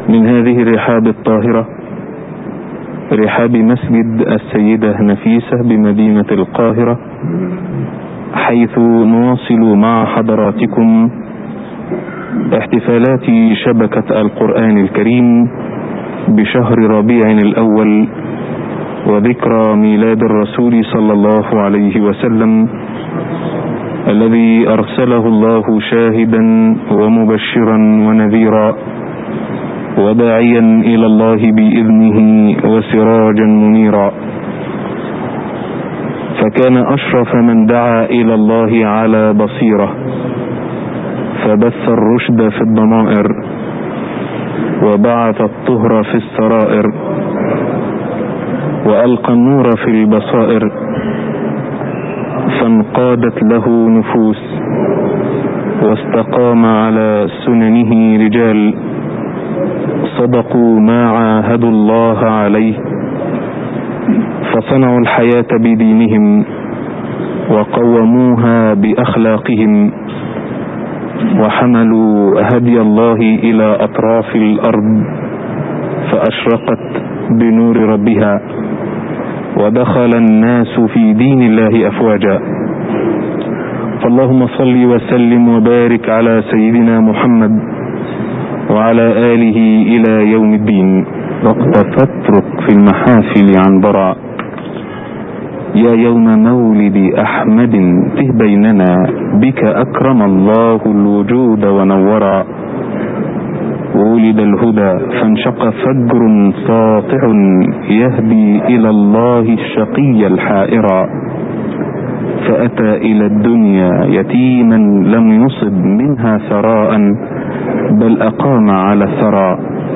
من هذه الرحاب الطاهرة، رحاب مسجد السيدة نفيسة بمدينة القاهرة، حيث نواصل مع حضراتكم احتفالات شبكة القرآن الكريم بشهر ربيع الأول وذكرى ميلاد الرسول صلى الله عليه وسلم الذي أرسله الله شاهدا ومبشرا ونذيرا وداعيا إلى الله بإذنه وسراجا منيرا، فكان أشرف من دعا إلى الله على بصيرة، فبث الرشد في الضمائر وبعث الطهر في السرائر وألقى النور في البصائر، فانقادت له نفوس واستقام على سننه رجال صدقوا ما عاهدوا الله عليه، فصنعوا الحياة بدينهم وقوموها بأخلاقهم وحملوا هدي الله إلى أطراف الأرض فأشرقت بنور ربها ودخل الناس في دين الله أفواجا. فاللهم صل وسلم وبارك على سيدنا محمد وعلى آله إلى يوم الدين. وقت فاترك في المحافل عنبرا، يا يوم مولد أحمد ته بيننا، بك أكرم الله الوجود ونورا. ولد الهدى فانشق فجر ساطع يهدي إلى الله الشقي الحائرا، فأتى إلى الدنيا يتيما لم يصب منها ثراء بل أقام على الثرى.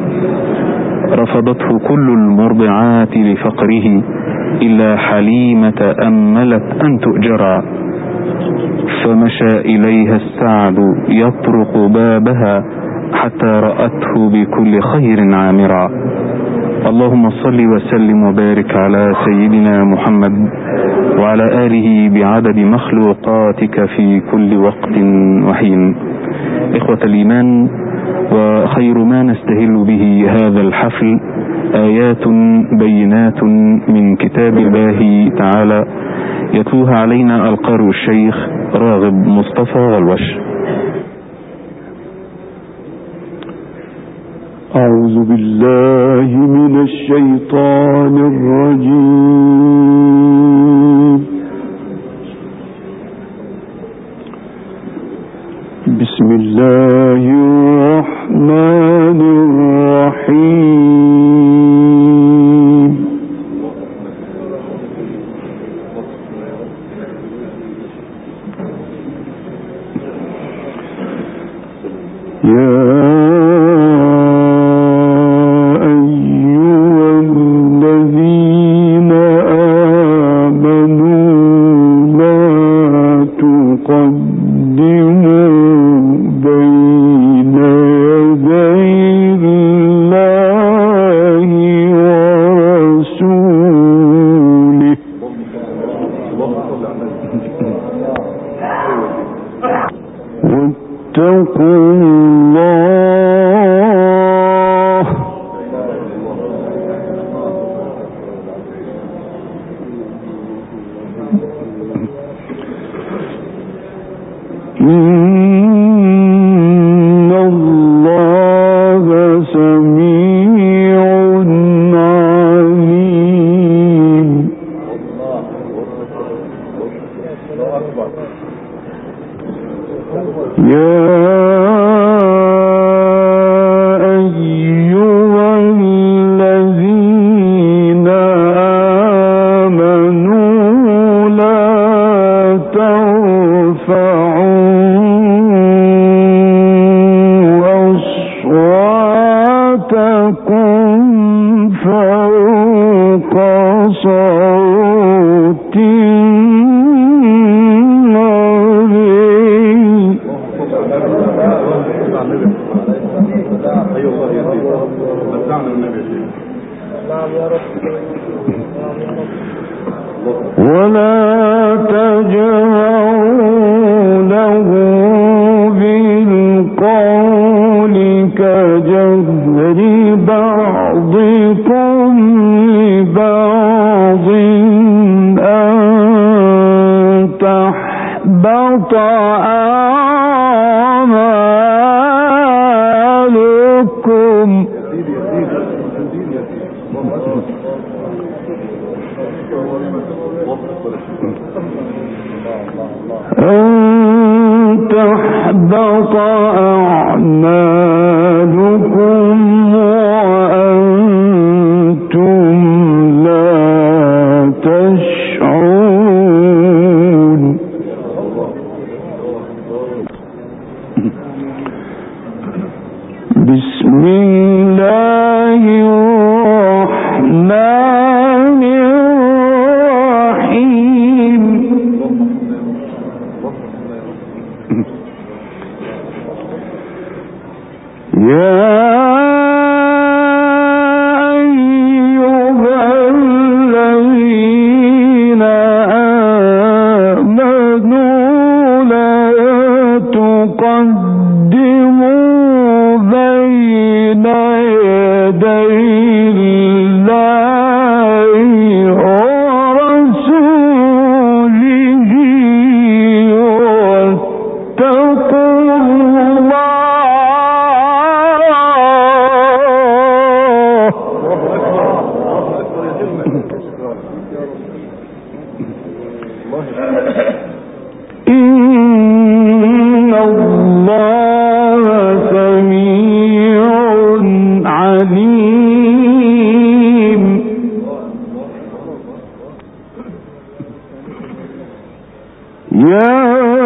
رفضته كل المرضعات لفقره إلا حليمة أملت أن تؤجرا، فمشى إليها السعد يطرق بابها حتى رأته بكل خير عامرا. اللهم صل وسلم وبارك على سيدنا محمد وعلى آله بعدد مخلوقاتك في كل وقت وحين. إخوة الإيمان، وخير ما نستهل به هذا الحفل آيات بينات من كتاب الله تعالى يتلوها علينا القارئ الشيخ راغب مصطفى غلوش. أعوذ بالله من الشيطان الرجيم. بسم الله الرحمن الرحيم. ولا تجهروا له بالقول كجهر أعمالكم أن تحبط أعمالكم وأنتم لا تشعرون. بسم الله الرحمن الرحيم. يا أيها الذين آمنوا لا تقدموا بين يدي الله ورسوله واتقوا الله. إن الله سميع عليم. يا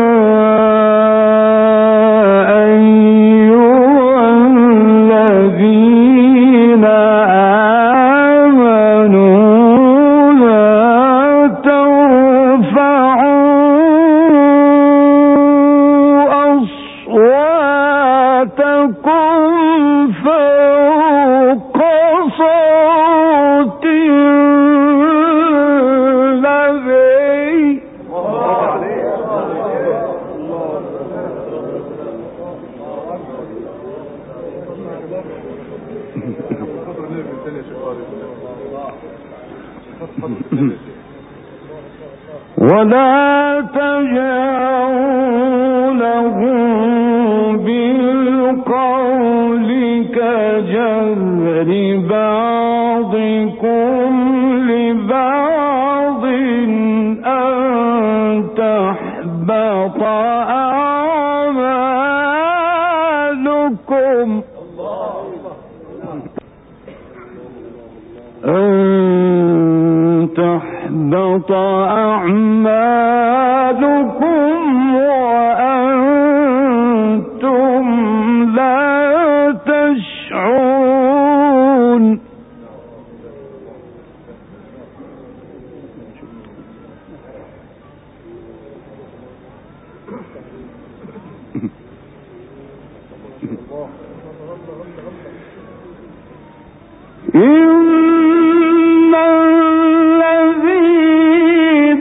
أيها الذين آمنوا لا ترفعوا أصواتكم فوق صوت النبي ولا تجهروا له بالقول كجهر بعضكم لبعض أن تحبط أعمالكم تحبط أعمالكم وأنتم لا تشعرون. إن الذين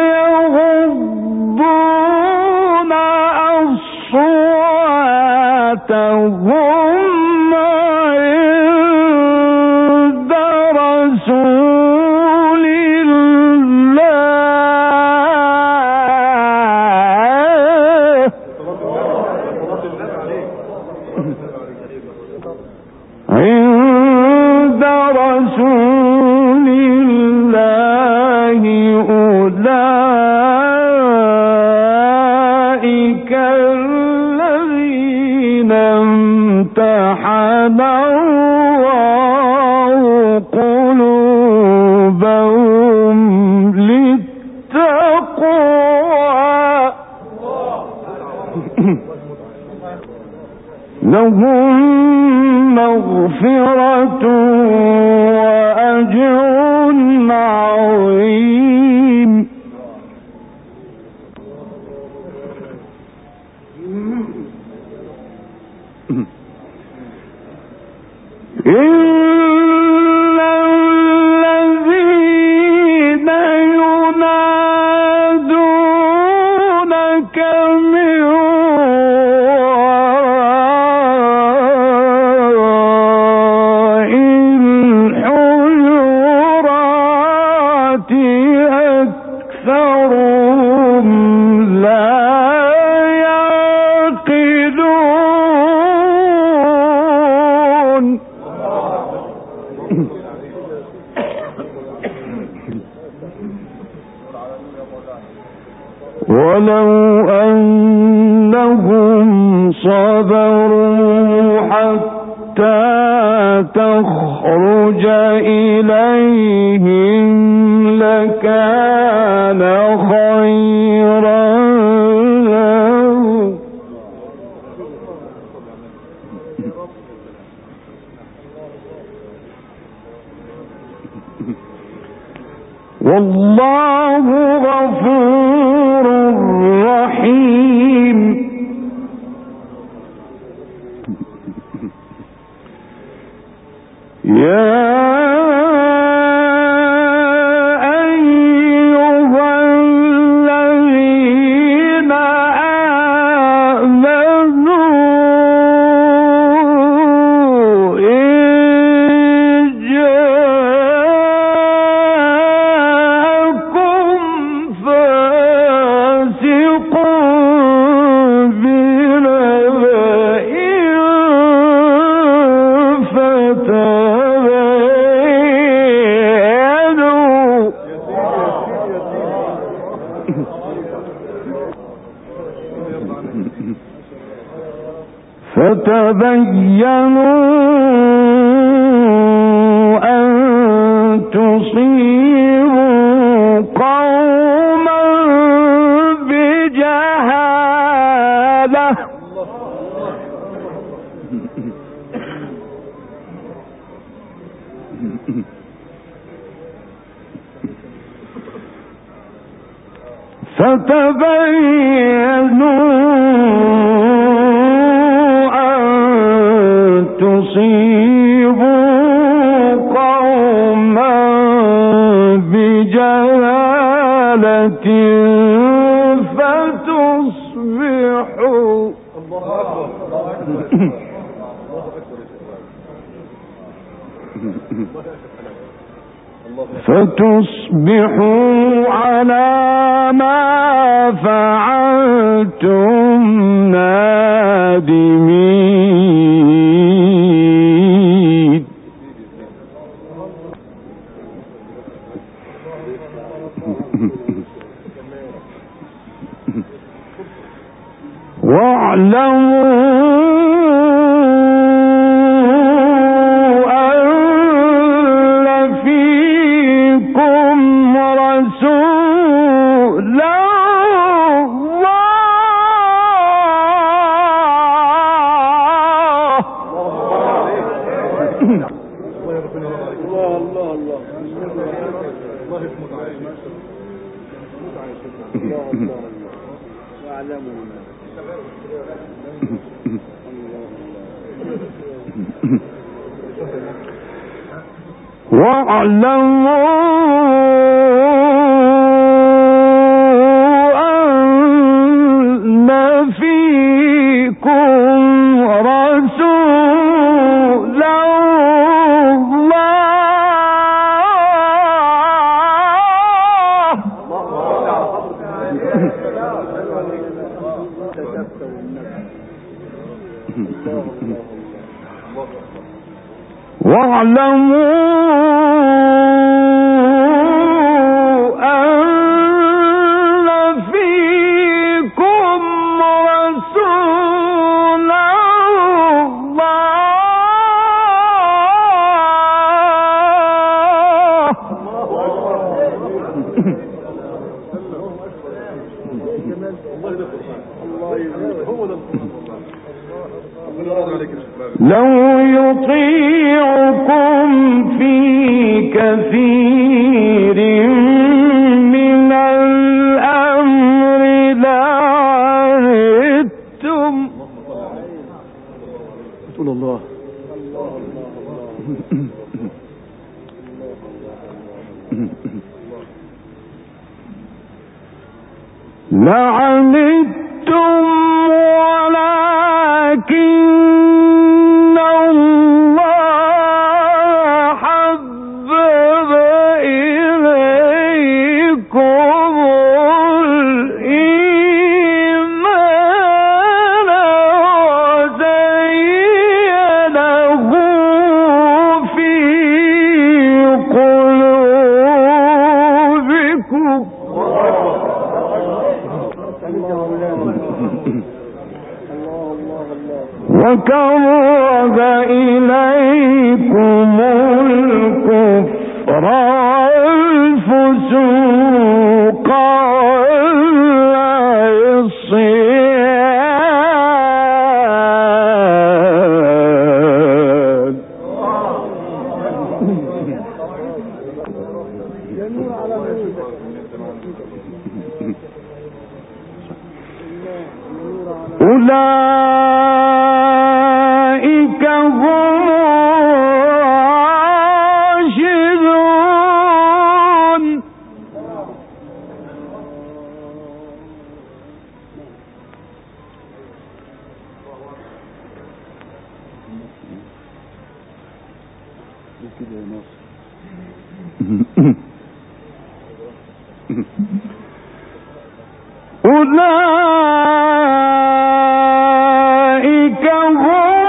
يغضون أصواتهم عند رسول الله عند رسول الله أولئك الذين امتحن الله قلوبهم للتقوى لهم مغفرة وأجر عظيم. إن الذين ينادونك من وراء الحجرات ولو أنهم صبروا حتى تخرج إليهم لكان خيرا لهم. والله غفور رحيم. يا فتبينوا أن تصيبوا قوما بجهالة تصيبوا قوما بجهالة فتصبحوا على ما فعلتم نادمين. واعلموا أن فيكم رسول لو يطيعكم في كثير من الأمر لعنتم. قول الله لعنتم ولكن الله حبب إليكم الإيمان وزينه في قلوبكم وكره إليكم الكفر والفسوق والعصيان أولئك هم الراشدون أولئك هم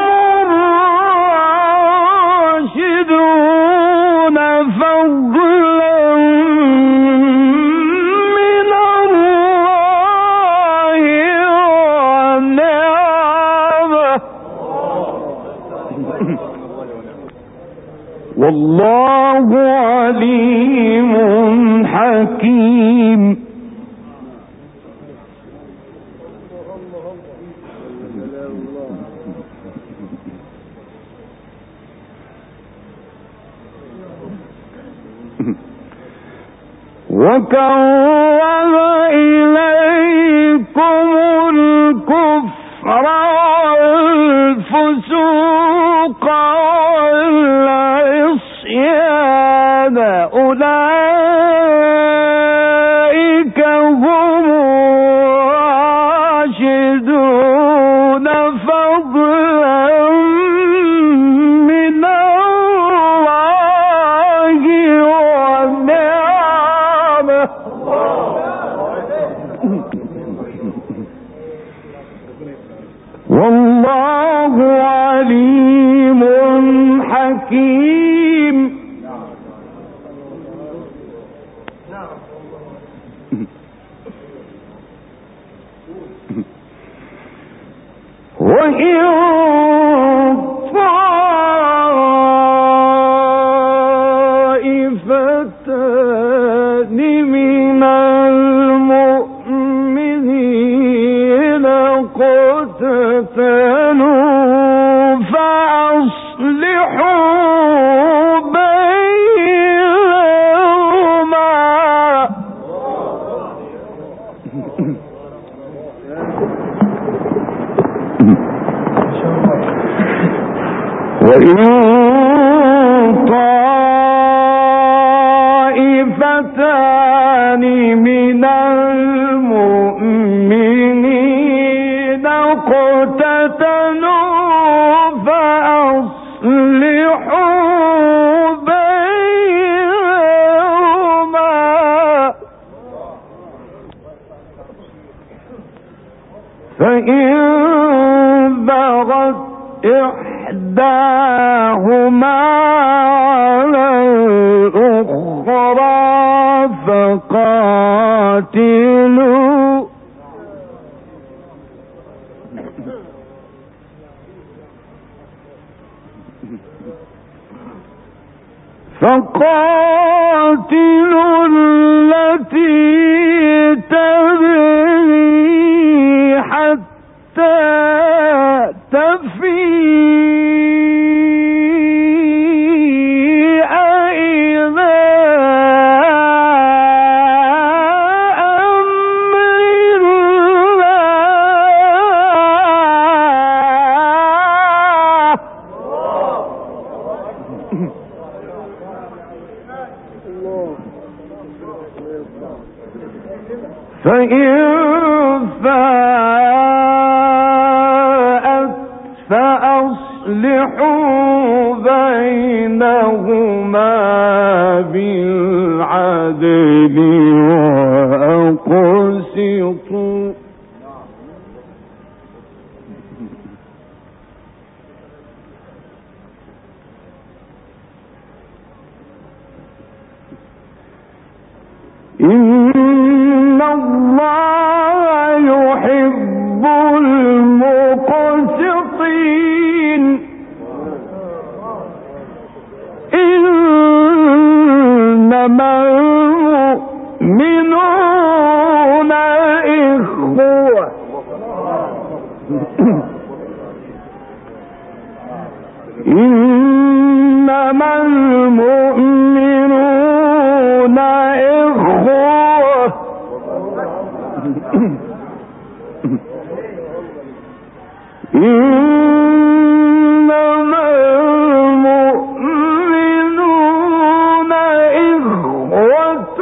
الراشدون فضلا من الله ونعمة والله عليم حكيم وكره إليكم الكفر والفسوق والعصيان أولئك هم الراشدون فضلا من الله ونعمة والله عليم حكيم وإن طائفتان من المؤمنين اقتتلوا فأصلحوا بينهما وإن طائفتان من المؤمنين اقتتلوا فأصلحوا بينهما فإن بغت إحداهما على الأخرى فقاتلوا التي تبغي حتى تفيء إلى أمر الله فإن فاءت فأصلحوا بينهما بالعدل وأقسطوا إن الله يحب إنما المؤمنون إخوة إنما المؤمنون إخوة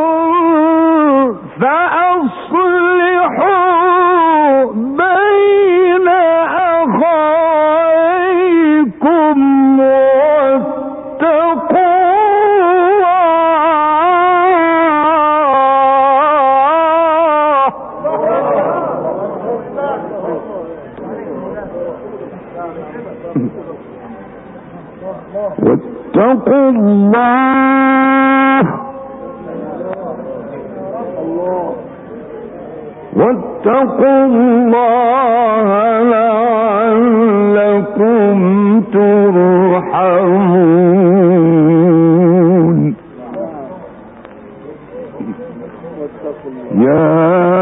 فأصلحوا بين أخويكم واتقوا الله واتقوا الله لعلكم ترحمون يا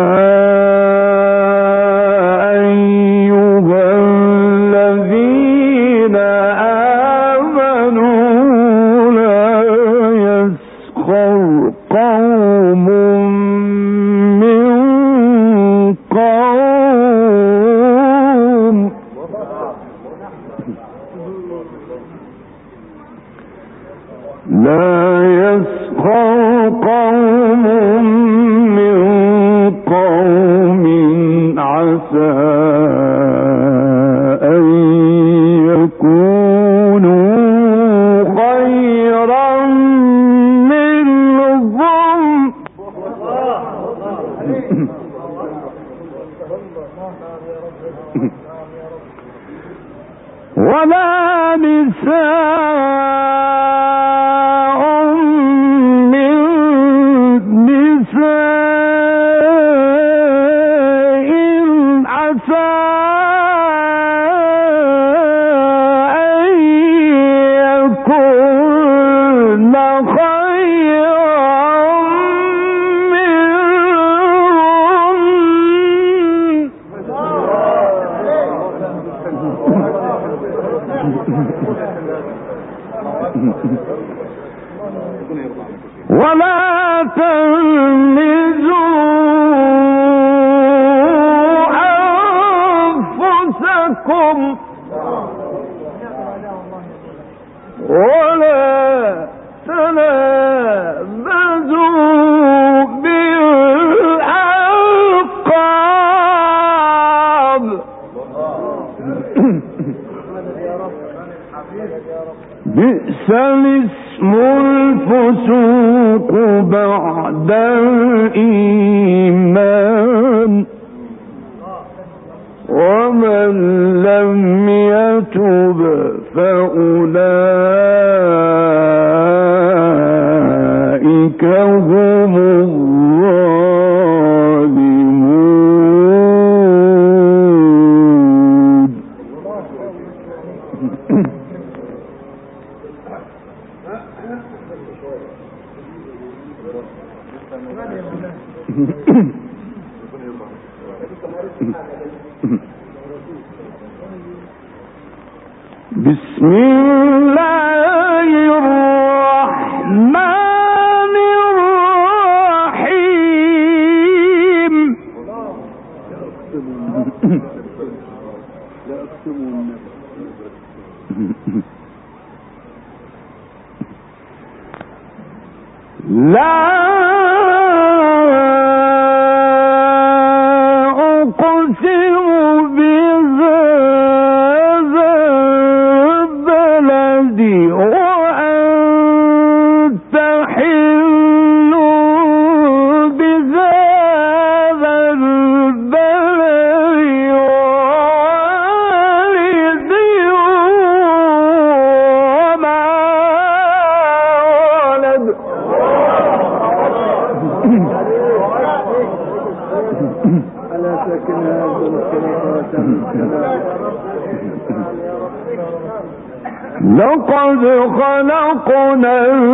ولا نساء من نساء عسى أن يكن خيرا منهن ولا تلمزوا أنفسكم ولا تنابزوا بالألقاب بئس الاسم الفسوق بعد الإيمان ومن لم يتب فأولئك هم الظالمون بسم الله الرحمن الرحيم لا أقسم بهذا البلد وأنت حل بهذا البلد ووالد وما ولد لقد خلقنا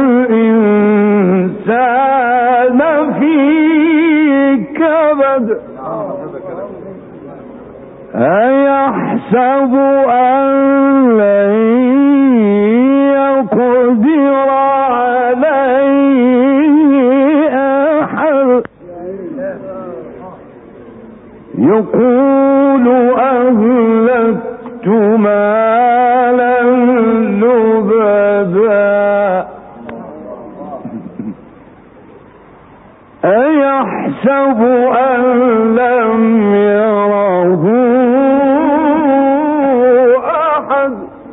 الإنسان في كبد أيحسب أن لن يقدر عليه أحد يقول أهلكت مالا لبدا أيحسب أن لم يره أحد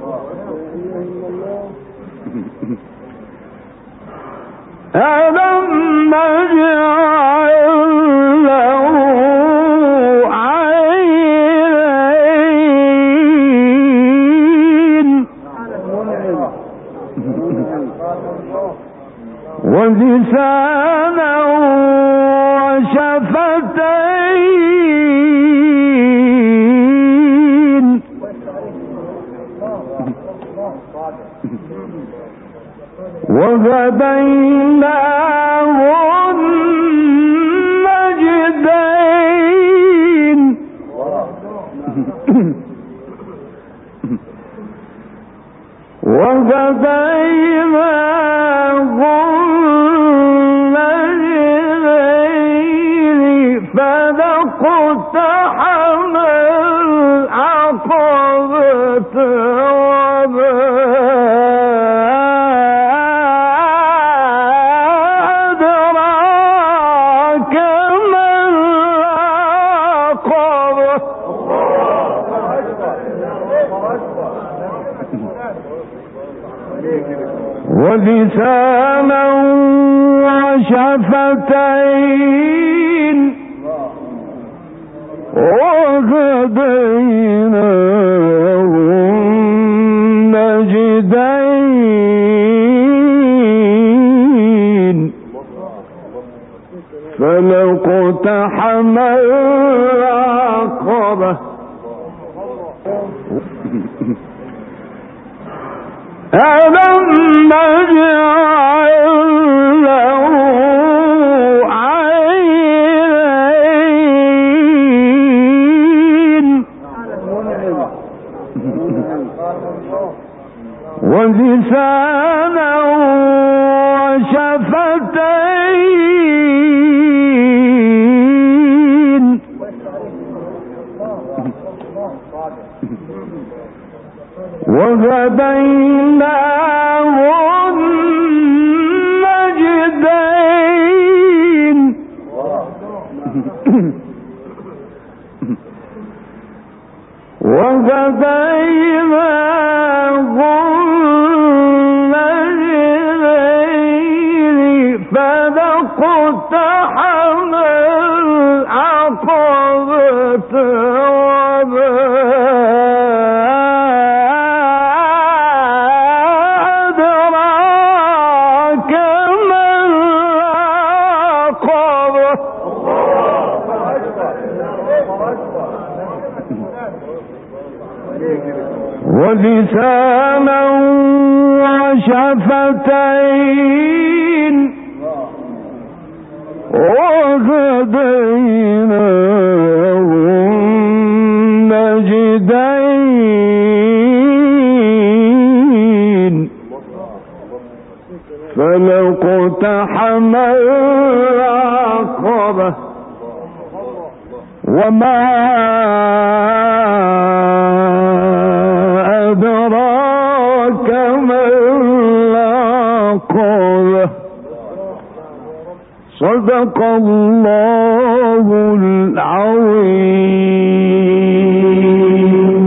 ألم نجعل له عينين ولسانا وشفتين وهديناه النجدين فلقتحم العقبة وما أدراك ما العقبة ولسانا وشفتين وهديناه النجدين فلقتحم العقبة ألم نجعل له عينين ولسانا وشفتين وهديناه النجدين وهديناه النجدين فلقتحم العقبة وما أدراك ما العقبة ولسانا وشفتين وهديناه النجدين فلقتحم العقبة وما أدراك ما العقبة صدق الله العظيم.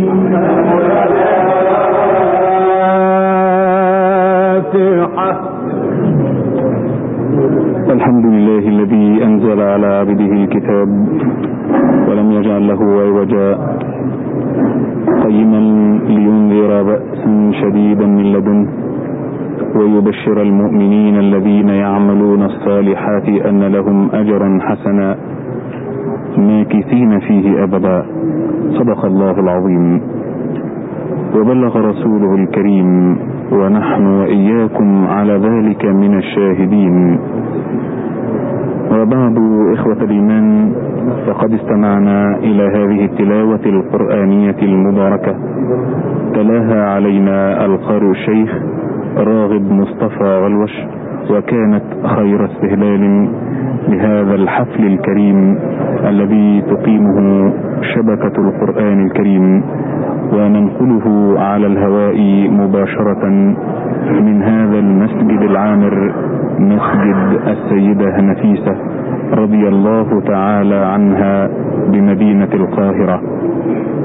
الحمد لله الذي أنزل على عبده الكتاب ولم يجعل له عوجا قيما لينذر بأسا شديدا من لدنه ويبشر المؤمنين الذين يعملون الصالحات أن لهم أجرا حسنا ماكثين فيه أبدا. صدق الله العظيم وبلغ رسوله الكريم ونحن وإياكم على ذلك من الشاهدين. وبعد إخوة الإيمان، فقد استمعنا إلى هذه التلاوة القرآنية المباركة، تلاها علينا القارئ الشيخ راغب مصطفى غلوش، وكانت خير استهلال لهذا الحفل الكريم الذي تقيمه شبكة القرآن الكريم، وننقله على الهواء مباشرة من هذا المسجد العامر، مسجد السيدة نفيسة رضي الله تعالى عنها بمدينة القاهرة.